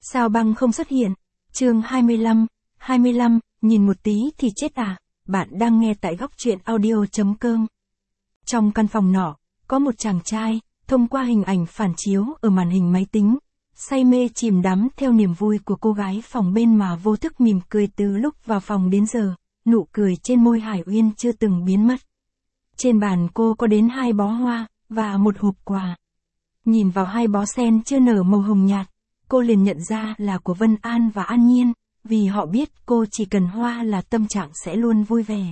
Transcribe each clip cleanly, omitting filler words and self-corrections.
Sao băng không xuất hiện? Chương 25, nhìn một tí thì chết à? Bạn đang nghe tại góc truyện audio.com. Trong căn phòng nọ, có một chàng trai, thông qua hình ảnh phản chiếu ở màn hình máy tính, say mê chìm đắm theo niềm vui của cô gái phòng bên mà vô thức mỉm cười từ lúc vào phòng đến giờ, nụ cười trên môi Hải Uyên chưa từng biến mất. Trên bàn cô có đến 2 bó hoa, và một hộp quà. Nhìn vào 2 bó sen chưa nở màu hồng nhạt, cô liền nhận ra là của Vân An và An Nhiên, vì họ biết cô chỉ cần hoa là tâm trạng sẽ luôn vui vẻ.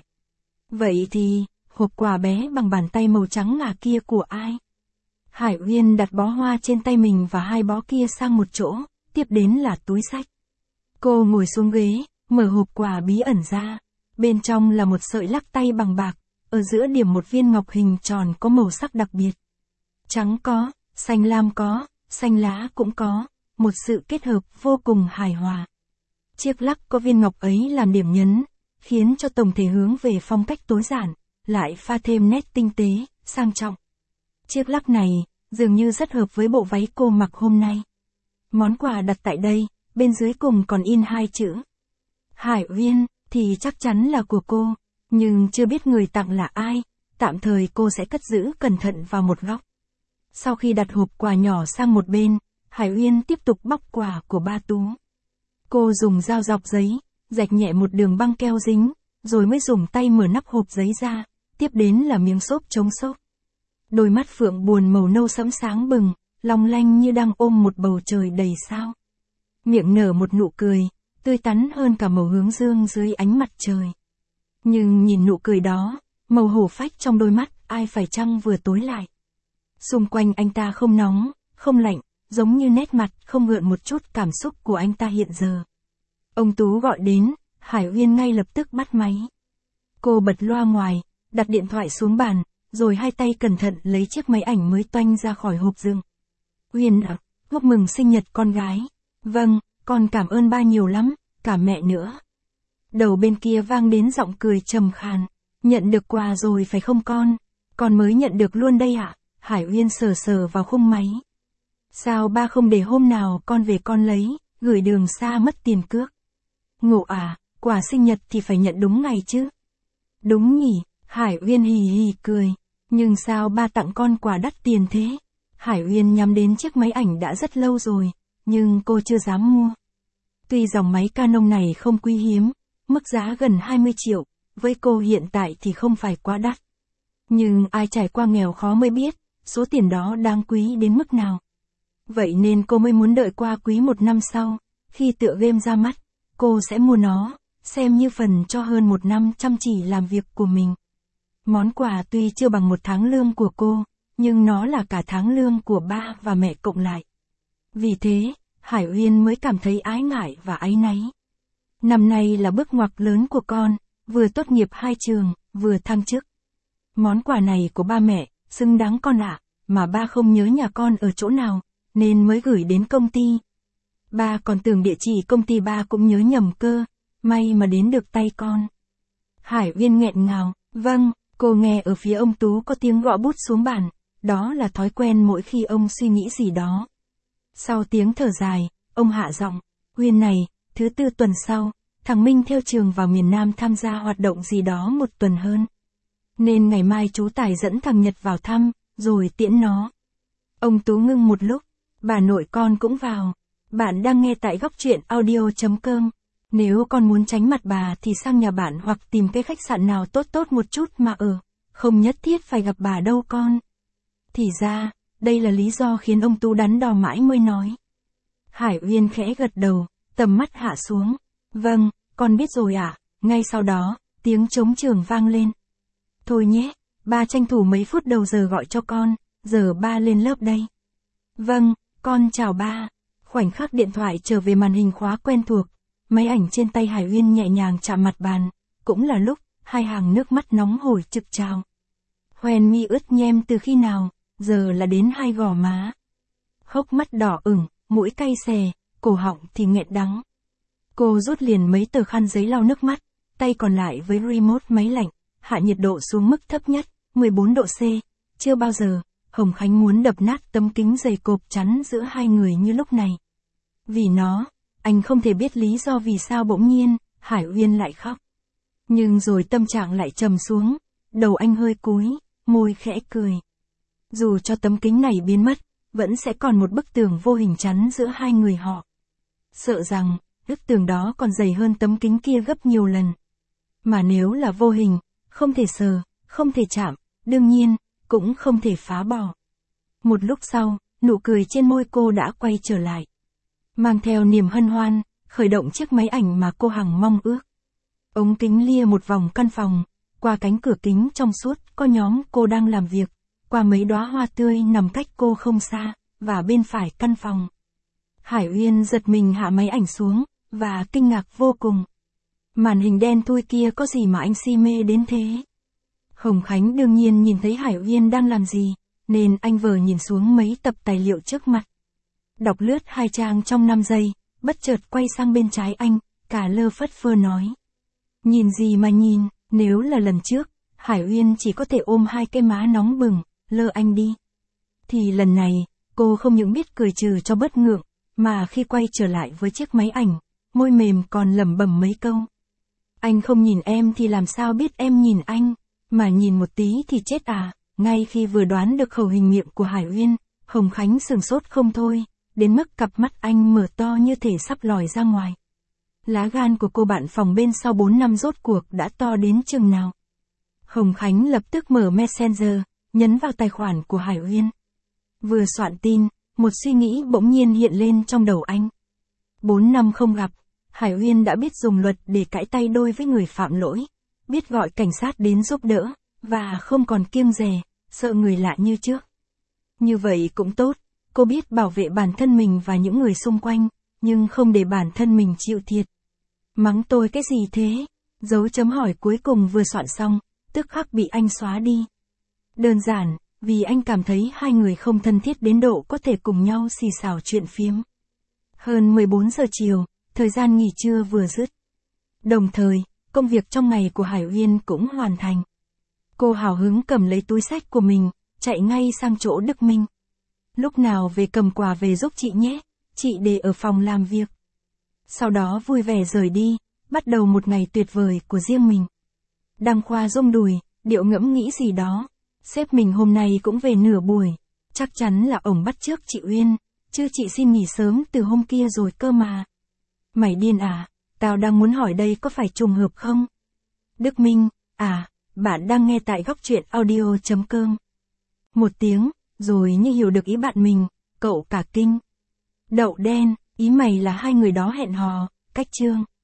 Vậy thì, hộp quà bé bằng bàn tay màu trắng ngà kia của ai? Hải Uyên đặt bó hoa trên tay mình và 2 bó kia sang một chỗ, tiếp đến là túi xách. Cô ngồi xuống ghế, mở hộp quà bí ẩn ra. Bên trong là một sợi lắc tay bằng bạc, ở giữa điểm một viên ngọc hình tròn có màu sắc đặc biệt. Trắng có, xanh lam có, xanh lá cũng có, một sự kết hợp vô cùng hài hòa. Chiếc lắc có viên ngọc ấy làm điểm nhấn, khiến cho tổng thể hướng về phong cách tối giản, lại pha thêm nét tinh tế, sang trọng. Chiếc lắc này, dường như rất hợp với bộ váy cô mặc hôm nay. Món quà đặt tại đây, bên dưới cùng còn in 2 chữ. Hải Uyên, thì chắc chắn là của cô, nhưng chưa biết người tặng là ai, tạm thời cô sẽ cất giữ cẩn thận vào một góc. Sau khi đặt hộp quà nhỏ sang một bên, Hải Uyên tiếp tục bóc quà của ba Tú. Cô dùng dao dọc giấy, rạch nhẹ một đường băng keo dính, rồi mới dùng tay mở nắp hộp giấy ra, tiếp đến là miếng xốp chống xốp. Đôi mắt phượng buồn màu nâu sẫm sáng bừng, long lanh như đang ôm một bầu trời đầy sao. Miệng nở một nụ cười, tươi tắn hơn cả màu hướng dương dưới ánh mặt trời. Nhưng nhìn nụ cười đó, màu hổ phách trong đôi mắt, ai phải chăng vừa tối lại. Xung quanh anh ta không nóng, không lạnh, giống như nét mặt không gợn một chút cảm xúc của anh ta hiện giờ. Ông Tú gọi đến, Hải Uyên ngay lập tức bắt máy. Cô bật loa ngoài, đặt điện thoại xuống bàn, rồi 2 tay cẩn thận lấy chiếc máy ảnh mới toanh ra khỏi hộp dựng. Uyên ạ, chúc mừng sinh nhật con gái. Vâng, con cảm ơn ba nhiều lắm, cả mẹ nữa. Đầu bên kia vang đến giọng cười trầm khàn. Nhận được quà rồi phải không con? Con mới nhận được luôn đây ạ. Hải Uyên sờ sờ vào khung máy. Sao ba không để hôm nào con về con lấy, gửi đường xa mất tiền cước? Ngộ à, quà sinh nhật thì phải nhận đúng ngày chứ. Đúng nhỉ, Hải Uyên hì hì cười. Nhưng sao ba tặng con quà đắt tiền thế? Hải Uyên nhắm đến chiếc máy ảnh đã rất lâu rồi, nhưng cô chưa dám mua. Tuy dòng máy Canon này không quý hiếm, mức giá gần 20 triệu, với cô hiện tại thì không phải quá đắt. Nhưng ai trải qua nghèo khó mới biết, số tiền đó đáng quý đến mức nào. Vậy nên cô mới muốn đợi qua quý 1 năm sau, khi tựa game ra mắt, cô sẽ mua nó, xem như phần cho hơn 1 năm chăm chỉ làm việc của mình. Món quà tuy chưa bằng 1 tháng lương của cô, nhưng nó là cả tháng lương của ba và mẹ cộng lại. Vì thế, Hải Uyên mới cảm thấy ái ngại và áy náy. Năm nay là bước ngoặt lớn của con, vừa tốt nghiệp 2 trường, vừa thăng chức. Món quà này của ba mẹ, xứng đáng con ạ, mà ba không nhớ nhà con ở chỗ nào, nên mới gửi đến công ty. Ba còn tưởng địa chỉ công ty ba cũng nhớ nhầm cơ, may mà đến được tay con. Hải Uyên nghẹn ngào, vâng, cô nghe ở phía ông Tú có tiếng gõ bút xuống bàn, đó là thói quen mỗi khi ông suy nghĩ gì đó. Sau tiếng thở dài, ông hạ giọng, Uyên này, thứ Tư tuần sau, thằng Minh theo trường vào miền Nam tham gia hoạt động gì đó 1 tuần hơn. Nên ngày mai chú Tài dẫn thằng Nhật vào thăm, rồi tiễn nó. Ông Tú ngưng một lúc, bà nội con cũng vào. Bạn đang nghe tại góc truyện audio.com. Nếu con muốn tránh mặt bà thì sang nhà bạn hoặc tìm cái khách sạn nào tốt tốt một chút mà ở, không nhất thiết phải gặp bà đâu con. Thì ra, đây là lý do khiến ông Tú đắn đo mãi mới nói. Hải Uyên khẽ gật đầu, tầm mắt hạ xuống. Vâng, con biết rồi ạ. Ngay sau đó, tiếng trống trường vang lên. Thôi nhé, ba tranh thủ mấy phút đầu giờ gọi cho con, giờ ba lên lớp đây. Vâng, con chào ba. Khoảnh khắc điện thoại trở về màn hình khóa quen thuộc, máy ảnh trên tay Hải Uyên nhẹ nhàng chạm mặt bàn, cũng là lúc 2 hàng nước mắt nóng hổi trực trào. Hoen mi ướt nhem từ khi nào, giờ là đến 2 gò má. Hốc mắt đỏ ửng, mũi cay xè, cổ họng thì nghẹn đắng. Cô rút liền mấy tờ khăn giấy lau nước mắt, tay còn lại với remote máy lạnh, hạ nhiệt độ xuống mức thấp nhất, 14 độ C. Chưa bao giờ, Hồng Khánh muốn đập nát tấm kính dày cộp chắn giữa 2 người như lúc này. Vì nó, anh không thể biết lý do vì sao bỗng nhiên, Hải Uyên lại khóc. Nhưng rồi tâm trạng lại trầm xuống, đầu anh hơi cúi, môi khẽ cười. Dù cho tấm kính này biến mất, vẫn sẽ còn một bức tường vô hình chắn giữa hai người họ. Sợ rằng, bức tường đó còn dày hơn tấm kính kia gấp nhiều lần. Mà nếu là vô hình, không thể sờ, không thể chạm, đương nhiên, cũng không thể phá bỏ. Một lúc sau, nụ cười trên môi cô đã quay trở lại. Mang theo niềm hân hoan, khởi động chiếc máy ảnh mà cô hằng mong ước. Ống kính lia một vòng căn phòng, qua cánh cửa kính trong suốt có nhóm cô đang làm việc, qua mấy đóa hoa tươi nằm cách cô không xa, và bên phải căn phòng. Hải Uyên giật mình hạ máy ảnh xuống, và kinh ngạc vô cùng. Màn hình đen thui kia có gì mà anh si mê đến thế? Hồng Khánh đương nhiên nhìn thấy Hải Uyên đang làm gì, nên anh vờ nhìn xuống mấy tập tài liệu trước mặt. Đọc lướt 2 trang trong 5 giây, bất chợt quay sang bên trái anh, cả lơ phất phơ nói. Nhìn gì mà nhìn, nếu là lần trước, Hải Uyên chỉ có thể ôm 2 cái má nóng bừng, lơ anh đi. Thì lần này, cô không những biết cười trừ cho bớt ngượng, mà khi quay trở lại với chiếc máy ảnh, môi mềm còn lẩm bẩm mấy câu. Anh không nhìn em thì làm sao biết em nhìn anh, mà nhìn một tí thì chết à. Ngay khi vừa đoán được khẩu hình miệng của Hải Uyên, Hồng Khánh sửng sốt không thôi, đến mức cặp mắt anh mở to như thể sắp lòi ra ngoài. Lá gan của cô bạn phòng bên sau 4 năm rốt cuộc đã to đến chừng nào. Hồng Khánh lập tức mở Messenger, nhấn vào tài khoản của Hải Uyên. Vừa soạn tin, một suy nghĩ bỗng nhiên hiện lên trong đầu anh. 4 năm không gặp, Hải Uyên đã biết dùng luật để cãi tay đôi với người phạm lỗi, biết gọi cảnh sát đến giúp đỡ, và không còn kiêng dè, sợ người lạ như trước. Như vậy cũng tốt, cô biết bảo vệ bản thân mình và những người xung quanh, nhưng không để bản thân mình chịu thiệt. Mắng tôi cái gì thế? Dấu chấm hỏi cuối cùng vừa soạn xong, tức khắc bị anh xóa đi. Đơn giản, vì anh cảm thấy hai người không thân thiết đến độ có thể cùng nhau xì xào chuyện phiếm. Hơn 14 giờ chiều, thời gian nghỉ trưa vừa dứt. Đồng thời, công việc trong ngày của Hải Uyên cũng hoàn thành. Cô hào hứng cầm lấy túi xách của mình, chạy ngay sang chỗ Đức Minh. Lúc nào về cầm quà về giúp chị nhé, chị để ở phòng làm việc. Sau đó vui vẻ rời đi, bắt đầu một ngày tuyệt vời của riêng mình. Đăng Khoa rung đùi, điệu ngẫm nghĩ gì đó. Sếp mình hôm nay cũng về nửa buổi, chắc chắn là ổng bắt chước chị Uyên, chứ chị xin nghỉ sớm từ hôm kia rồi cơ mà. Mày điên à, tao đang muốn hỏi đây có phải trùng hợp không? Đức Minh, à, bạn đang nghe tại góc truyện audio.com. Một tiếng, rồi như hiểu được ý bạn mình, cậu cả kinh. Đậu đen, ý mày là hai người đó hẹn hò, cách chương.